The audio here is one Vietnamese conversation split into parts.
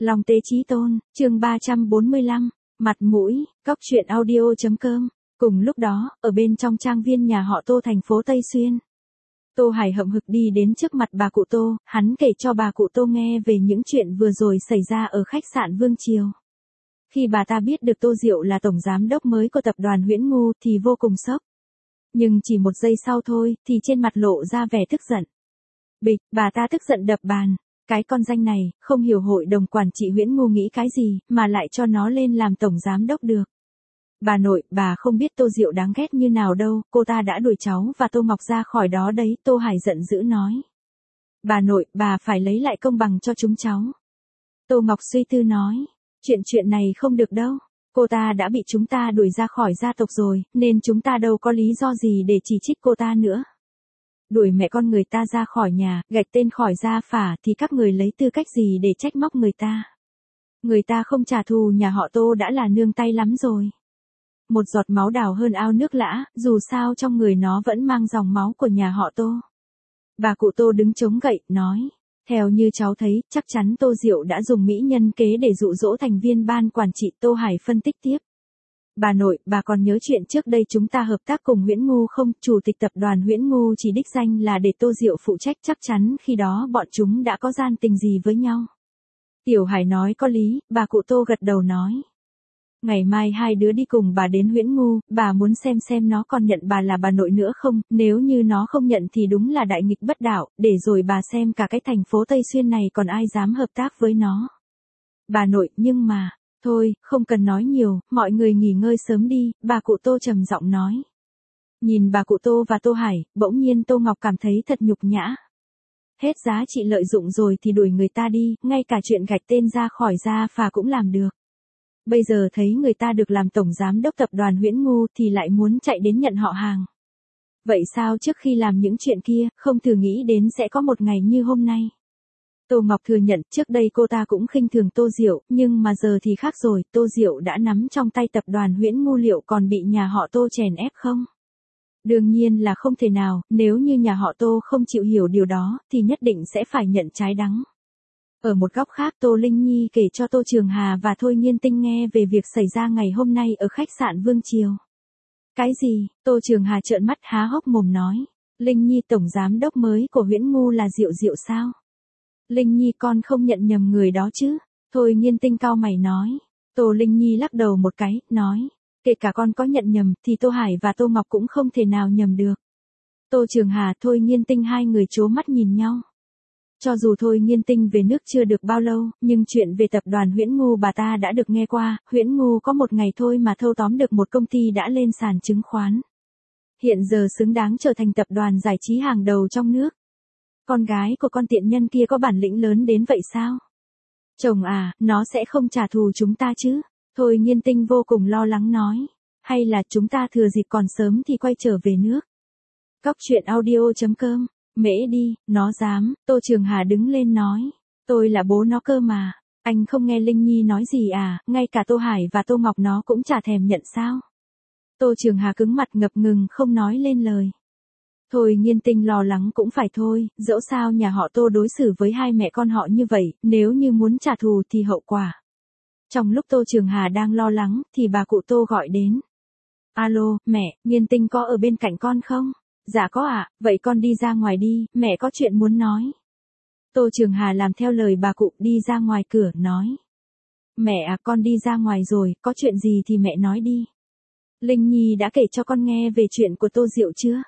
Long Tế Chí Tôn, chương 345, mặt mũi, cóc truyện audio.com. Cùng lúc đó, ở bên trong trang viên nhà họ Tô thành phố Tây Xuyên, Tô Hải hậm hực đi đến trước mặt bà cụ Tô, hắn kể cho bà cụ Tô nghe về những chuyện vừa rồi xảy ra ở khách sạn Vương Triều. Khi bà ta biết được Tô Diệu là tổng giám đốc mới của tập đoàn Huyễn Ngu thì vô cùng sốc. Nhưng chỉ một giây sau thôi, thì trên mặt lộ ra vẻ tức giận. Bịch, bà ta tức giận đập bàn. Cái con danh này, không hiểu hội đồng quản trị Huyễn Ngu nghĩ cái gì, mà lại cho nó lên làm tổng giám đốc được. Bà nội, bà không biết Tô Diệu đáng ghét như nào đâu, cô ta đã đuổi cháu và Tô Ngọc ra khỏi đó đấy, Tô Hải giận dữ nói. Bà nội, bà phải lấy lại công bằng cho chúng cháu. Tô Ngọc suy tư nói, chuyện này không được đâu, cô ta đã bị chúng ta đuổi ra khỏi gia tộc rồi, nên chúng ta đâu có lý do gì để chỉ trích cô ta nữa. Đuổi mẹ con người ta ra khỏi nhà, gạch tên khỏi gia phả thì các người lấy tư cách gì để trách móc người ta. Người ta không trả thù nhà họ Tô đã là nương tay lắm rồi. Một giọt máu đào hơn ao nước lã, dù sao trong người nó vẫn mang dòng máu của nhà họ Tô. Bà cụ Tô đứng chống gậy, nói, theo như cháu thấy, chắc chắn Tô Diệu đã dùng mỹ nhân kế để dụ dỗ thành viên ban quản trị. Tô Hải phân tích tiếp. Bà nội, bà còn nhớ chuyện trước đây chúng ta hợp tác cùng Huyễn Ngu không? Chủ tịch tập đoàn Huyễn Ngu chỉ đích danh là để Tô Diệu phụ trách, chắc chắn khi đó bọn chúng đã có gian tình gì với nhau. Tiểu Hải nói có lý, bà cụ Tô gật đầu nói. Ngày mai hai đứa đi cùng bà đến Huyễn Ngu, bà muốn xem nó còn nhận bà là bà nội nữa không, nếu như nó không nhận thì đúng là đại nghịch bất đạo, để rồi bà xem cả cái thành phố Tây Xuyên này còn ai dám hợp tác với nó. Bà nội, nhưng mà, thôi, không cần nói nhiều, mọi người nghỉ ngơi sớm đi, bà cụ Tô trầm giọng nói. Nhìn bà cụ Tô và Tô Hải, bỗng nhiên Tô Ngọc cảm thấy thật nhục nhã. Hết giá trị lợi dụng rồi thì đuổi người ta đi, ngay cả chuyện gạch tên ra khỏi gia phả cũng làm được. Bây giờ thấy người ta được làm tổng giám đốc tập đoàn Huyễn Ngu thì lại muốn chạy đến nhận họ hàng. Vậy sao trước khi làm những chuyện kia, không thử nghĩ đến sẽ có một ngày như hôm nay? Tô Ngọc thừa nhận trước đây cô ta cũng khinh thường Tô Diệu, nhưng mà giờ thì khác rồi, Tô Diệu đã nắm trong tay tập đoàn Huyễn Ngu, liệu còn bị nhà họ Tô chèn ép không? Đương nhiên là không thể nào, nếu như nhà họ Tô không chịu hiểu điều đó, thì nhất định sẽ phải nhận trái đắng. Ở một góc khác, Tô Linh Nhi kể cho Tô Trường Hà và Thôi Nghiên Tinh nghe về việc xảy ra ngày hôm nay ở khách sạn Vương Triều. Cái gì? Tô Trường Hà trợn mắt há hốc mồm nói. Linh Nhi tổng giám đốc mới của Huyễn Ngu là Diệu Diệu sao? Linh Nhi con không nhận nhầm người đó chứ? Thôi Nghiên Tinh cau mày nói. Tô Linh Nhi lắc đầu một cái, nói. Kể cả con có nhận nhầm thì Tô Hải và Tô Ngọc cũng không thể nào nhầm được. Tô Trường Hà, Thôi Nghiên Tinh hai người trố mắt nhìn nhau. Cho dù Thôi Nghiên Tinh về nước chưa được bao lâu, nhưng chuyện về tập đoàn Huyễn Ngu bà ta đã được nghe qua. Huyễn Ngu có một ngày thôi mà thâu tóm được một công ty đã lên sàn chứng khoán. Hiện giờ xứng đáng trở thành tập đoàn giải trí hàng đầu trong nước. Con gái của con tiện nhân kia có bản lĩnh lớn đến vậy sao? Chồng à, nó sẽ không trả thù chúng ta chứ? Thôi Nghiên Tinh vô cùng lo lắng nói. Hay là chúng ta thừa dịp còn sớm thì quay trở về nước? Cóc truyện audio.com. Mễ đi, nó dám. Tô Trường Hà đứng lên nói. Tôi là bố nó cơ mà. Anh không nghe Linh Nhi nói gì à, ngay cả Tô Hải và Tô Ngọc nó cũng chả thèm nhận sao? Tô Trường Hà cứng mặt ngập ngừng không nói lên lời. Thôi Nghiên Tinh lo lắng cũng phải thôi, dẫu sao nhà họ Tô đối xử với hai mẹ con họ như vậy, nếu như muốn trả thù thì hậu quả. Trong lúc Tô Trường Hà đang lo lắng, thì bà cụ Tô gọi đến. Alo, mẹ, Nghiên Tinh có ở bên cạnh con không? Dạ có ạ, vậy con đi ra ngoài đi, mẹ có chuyện muốn nói. Tô Trường Hà làm theo lời bà cụ đi ra ngoài cửa, nói. Mẹ à, con đi ra ngoài rồi, có chuyện gì thì mẹ nói đi. Linh Nhi đã kể cho con nghe về chuyện của Tô Diệu chưa?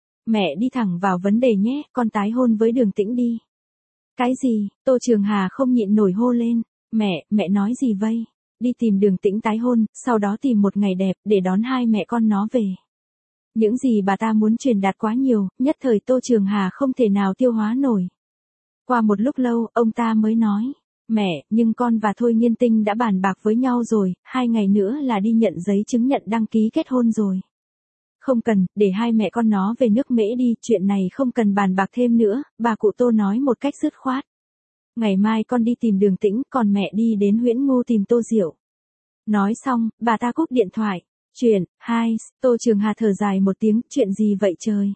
Mẹ đi thẳng vào vấn đề nhé, con tái hôn với Đường Tĩnh đi. Cái gì? Tô Trường Hà không nhịn nổi hô lên. Mẹ nói gì vậy? Đi tìm Đường Tĩnh tái hôn, sau đó tìm một ngày đẹp, để đón hai mẹ con nó về. Những gì bà ta muốn truyền đạt quá nhiều, nhất thời Tô Trường Hà không thể nào tiêu hóa nổi. Qua một lúc lâu, ông ta mới nói. Mẹ, nhưng con và Thôi Nghiên Tinh đã bàn bạc với nhau rồi, 2 ngày nữa là đi nhận giấy chứng nhận đăng ký kết hôn rồi. Không cần, để hai mẹ con nó về nước Mễ đi, chuyện này không cần bàn bạc thêm nữa, bà cụ Tô nói một cách dứt khoát. Ngày mai con đi tìm Đường Tĩnh, còn mẹ đi đến Huyễn Ngu tìm Tô Diệu. Nói xong, bà ta cúp điện thoại. Chuyện 2, Tô Trường Hà thở dài một tiếng, chuyện gì vậy trời?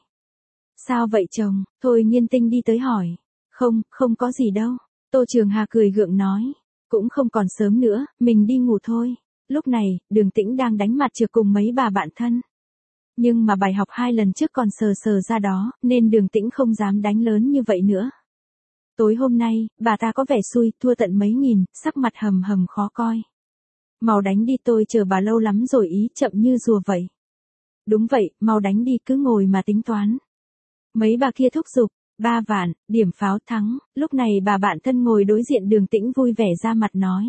Sao vậy chồng? Thôi Nghiên Tinh đi tới hỏi. Không có gì đâu. Tô Trường Hà cười gượng nói. Cũng không còn sớm nữa, mình đi ngủ thôi. Lúc này, Đường Tĩnh đang đánh mặt trược cùng mấy bà bạn thân. Nhưng mà bài học 2 lần trước còn sờ sờ ra đó, nên Đường Tĩnh không dám đánh lớn như vậy nữa. Tối hôm nay, bà ta có vẻ xui, thua tận mấy nghìn, sắc mặt hầm hầm khó coi. Mau đánh đi, tôi chờ bà lâu lắm rồi, ý chậm như rùa vậy. Đúng vậy, mau đánh đi, cứ ngồi mà tính toán. Mấy bà kia thúc giục, 3 vạn, điểm pháo thắng. Lúc này bà bạn thân ngồi đối diện Đường Tĩnh vui vẻ ra mặt nói.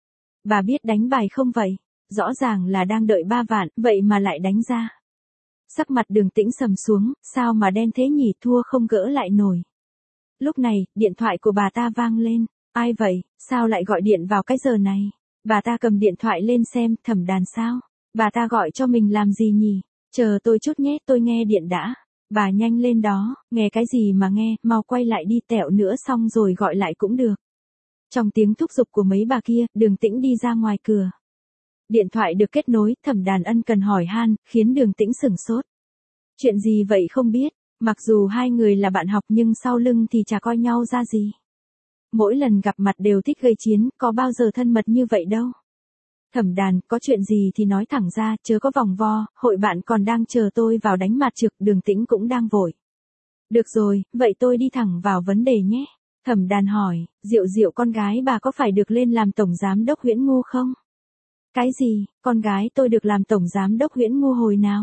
Bà biết đánh bài không vậy? Rõ ràng là đang đợi 3 vạn, vậy mà lại đánh ra. Sắc mặt Đường Tĩnh sầm xuống, sao mà đen thế nhỉ, thua không gỡ lại nổi. Lúc này, điện thoại của bà ta vang lên. Ai vậy, sao lại gọi điện vào cái giờ này? Bà ta cầm điện thoại lên xem, Thẩm Đàn sao? Bà ta gọi cho mình làm gì nhỉ? Chờ tôi chút nhé, tôi nghe điện đã. Bà nhanh lên đó, nghe cái gì mà nghe, mau quay lại đi, tẹo nữa xong rồi gọi lại cũng được. Trong tiếng thúc giục của mấy bà kia, Đường Tĩnh đi ra ngoài cửa. Điện thoại được kết nối, Thẩm Đàn ân cần hỏi han, khiến Đường Tĩnh sửng sốt. Chuyện gì vậy không biết, mặc dù hai người là bạn học nhưng sau lưng thì chả coi nhau ra gì. Mỗi lần gặp mặt đều thích gây chiến, có bao giờ thân mật như vậy đâu. Thẩm Đàn, có chuyện gì thì nói thẳng ra, chớ có vòng vo, hội bạn còn đang chờ tôi vào đánh mặt trược, Đường Tĩnh cũng đang vội. Được rồi, vậy tôi đi thẳng vào vấn đề nhé. Thẩm Đàn hỏi, Diệu Diệu con gái bà có phải được lên làm tổng giám đốc Huyễn Ngu không? Cái gì, con gái tôi được làm tổng giám đốc Huyễn Ngu hồi nào?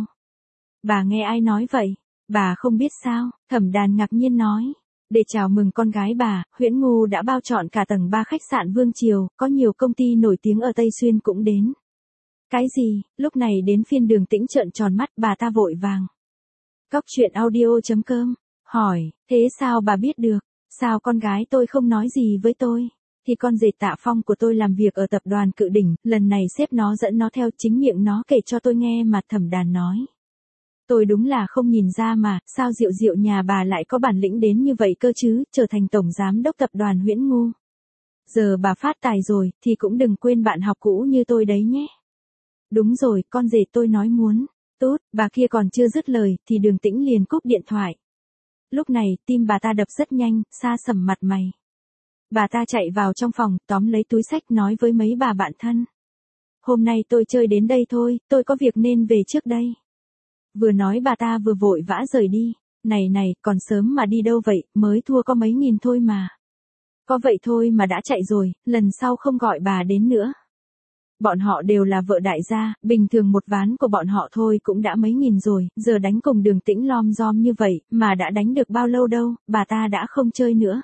Bà nghe ai nói vậy? Bà không biết sao? Thẩm Đàn ngạc nhiên nói. Để chào mừng con gái bà, Huyễn Ngu đã bao trọn cả tầng 3 khách sạn Vương Triều, có nhiều công ty nổi tiếng ở Tây Xuyên cũng đến. Cái gì? Lúc này đến phiên Đường Tĩnh trợn tròn mắt, bà ta vội vàng. Góc truyện audio.com, hỏi, thế sao bà biết được? Sao con gái tôi không nói gì với tôi? Thì con dệt Tạ Phong của tôi làm việc ở tập đoàn Cự Đỉnh, lần này sếp nó dẫn nó theo, chính miệng nó kể cho tôi nghe mà. Thẩm Đàn nói. Tôi đúng là không nhìn ra mà, sao Diệu Diệu nhà bà lại có bản lĩnh đến như vậy cơ chứ, trở thành tổng giám đốc tập đoàn Huyễn Ngu. Giờ bà phát tài rồi, thì cũng đừng quên bạn học cũ như tôi đấy nhé. Đúng rồi, con rể tôi nói muốn. Tốt, bà kia còn chưa dứt lời, thì Đường Tĩnh liền cúp điện thoại. Lúc này, tim bà ta đập rất nhanh, xa sầm mặt mày. Bà ta chạy vào trong phòng, tóm lấy túi xách nói với mấy bà bạn thân. Hôm nay tôi chơi đến đây thôi, tôi có việc nên về trước đây. Vừa nói bà ta vừa vội vã rời đi. Này này, còn sớm mà đi đâu vậy, mới thua có mấy nghìn thôi mà. Có vậy thôi mà đã chạy rồi, lần sau không gọi bà đến nữa. Bọn họ đều là vợ đại gia, bình thường một ván của bọn họ thôi cũng đã mấy nghìn rồi, giờ đánh cùng Đường Tĩnh lom rom như vậy, mà đã đánh được bao lâu đâu, bà ta đã không chơi nữa.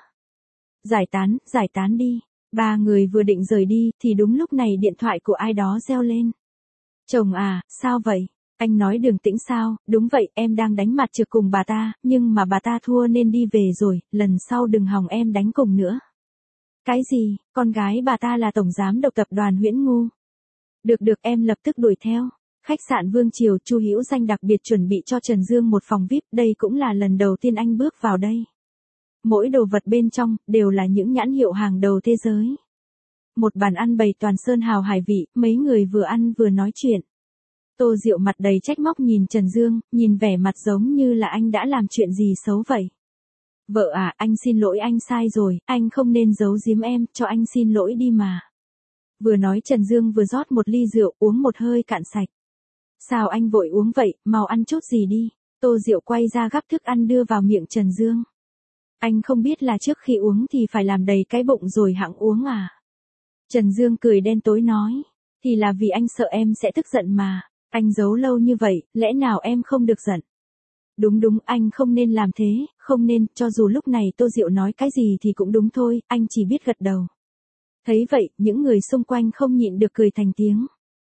Giải tán đi. Ba người vừa định rời đi, thì đúng lúc này điện thoại của ai đó reo lên. Chồng à, sao vậy? Anh nói Đường Tĩnh sao? Đúng vậy, em đang đánh mặt trược cùng bà ta, nhưng mà bà ta thua nên đi về rồi, lần sau đừng hòng em đánh cùng nữa. Cái gì, con gái bà ta là tổng giám đốc tập đoàn Huyễn Ngu? Được em lập tức đuổi theo. Khách sạn Vương Triều, Chu Hữu Danh đặc biệt chuẩn bị cho Trần Dương một phòng VIP, đây cũng là lần đầu tiên anh bước vào đây. Mỗi đồ vật bên trong, đều là những nhãn hiệu hàng đầu thế giới. Một bàn ăn bày toàn sơn hào hải vị, mấy người vừa ăn vừa nói chuyện. Tô Diệu mặt đầy trách móc nhìn Trần Dương, nhìn vẻ mặt giống như là anh đã làm chuyện gì xấu vậy. Vợ à, anh xin lỗi, anh sai rồi, anh không nên giấu giếm em, cho anh xin lỗi đi mà. Vừa nói Trần Dương vừa rót một ly rượu, uống một hơi cạn sạch. Sao anh vội uống vậy, mau ăn chút gì đi. Tô Diệu quay ra gắp thức ăn đưa vào miệng Trần Dương. Anh không biết là trước khi uống thì phải làm đầy cái bụng rồi hẵng uống à? Trần Dương cười đen tối nói. Thì là vì anh sợ em sẽ tức giận mà. Anh giấu lâu như vậy, lẽ nào em không được giận? Đúng, anh không nên làm thế, không nên, cho dù lúc này Tô Diệu nói cái gì thì cũng đúng thôi, anh chỉ biết gật đầu. Thấy vậy, những người xung quanh không nhịn được cười thành tiếng.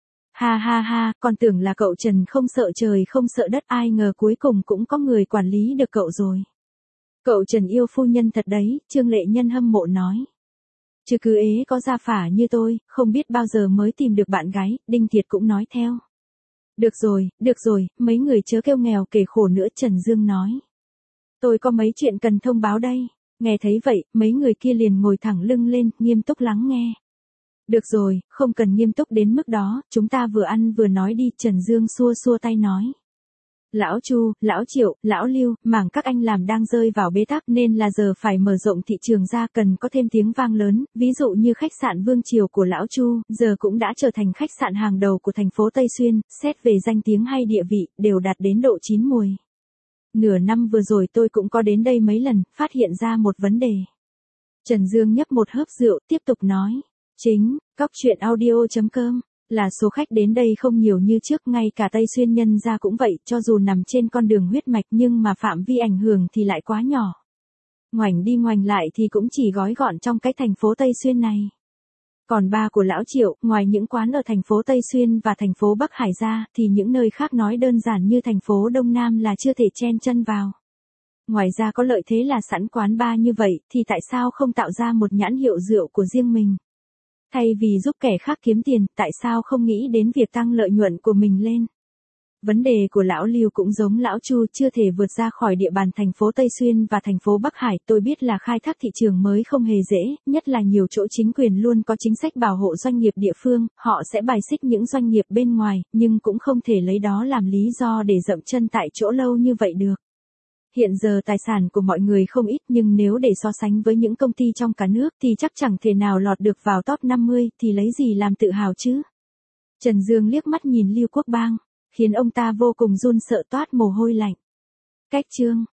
Ha, còn tưởng là cậu Trần không sợ trời không sợ đất, ai ngờ cuối cùng cũng có người quản lý được cậu rồi. Cậu Trần yêu phu nhân thật đấy, Trương Lệ Nhân hâm mộ nói. Chứ cứ ế có gia phả như tôi, không biết bao giờ mới tìm được bạn gái, Đinh Thiệt cũng nói theo. Được rồi, mấy người chớ kêu nghèo kể khổ nữa, Trần Dương nói. Tôi có mấy chuyện cần thông báo đây. Nghe thấy vậy, mấy người kia liền ngồi thẳng lưng lên, nghiêm túc lắng nghe. Được rồi, không cần nghiêm túc đến mức đó, chúng ta vừa ăn vừa nói đi, Trần Dương xua tay nói. Lão Chu, Lão Triệu, Lão Lưu, mảng các anh làm đang rơi vào bế tắc nên là giờ phải mở rộng thị trường ra, cần có thêm tiếng vang lớn, ví dụ như khách sạn Vương Triều của Lão Chu, giờ cũng đã trở thành khách sạn hàng đầu của thành phố Tây Xuyên, xét về danh tiếng hay địa vị, đều đạt đến độ chín mùi. Nửa năm vừa rồi tôi cũng có đến đây mấy lần, phát hiện ra một vấn đề. Trần Dương nhấp một hớp rượu, tiếp tục nói. Chính, cóc truyện audio.com. Là số khách đến đây không nhiều như trước, ngay cả Tây Xuyên nhân ra cũng vậy, cho dù nằm trên con đường huyết mạch nhưng mà phạm vi ảnh hưởng thì lại quá nhỏ. Ngoảnh đi ngoảnh lại thì cũng chỉ gói gọn trong cái thành phố Tây Xuyên này. Còn ba của Lão Triệu, ngoài những quán ở thành phố Tây Xuyên và thành phố Bắc Hải ra, thì những nơi khác nói đơn giản như thành phố Đông Nam là chưa thể chen chân vào. Ngoài ra có lợi thế là sẵn quán bar như vậy, thì tại sao không tạo ra một nhãn hiệu rượu của riêng mình? Thay vì giúp kẻ khác kiếm tiền, tại sao không nghĩ đến việc tăng lợi nhuận của mình lên? Vấn đề của Lão Lưu cũng giống Lão Chu, chưa thể vượt ra khỏi địa bàn thành phố Tây Xuyên và thành phố Bắc Hải. Tôi biết là khai thác thị trường mới không hề dễ, nhất là nhiều chỗ chính quyền luôn có chính sách bảo hộ doanh nghiệp địa phương, họ sẽ bài xích những doanh nghiệp bên ngoài, nhưng cũng không thể lấy đó làm lý do để dậm chân tại chỗ lâu như vậy được. Hiện giờ tài sản của mọi người không ít, nhưng nếu để so sánh với những công ty trong cả nước thì chắc chẳng thể nào lọt được vào top 50, thì lấy gì làm tự hào chứ? Trần Dương liếc mắt nhìn Lưu Quốc Bang, khiến ông ta vô cùng run sợ, toát mồ hôi lạnh. Cách chương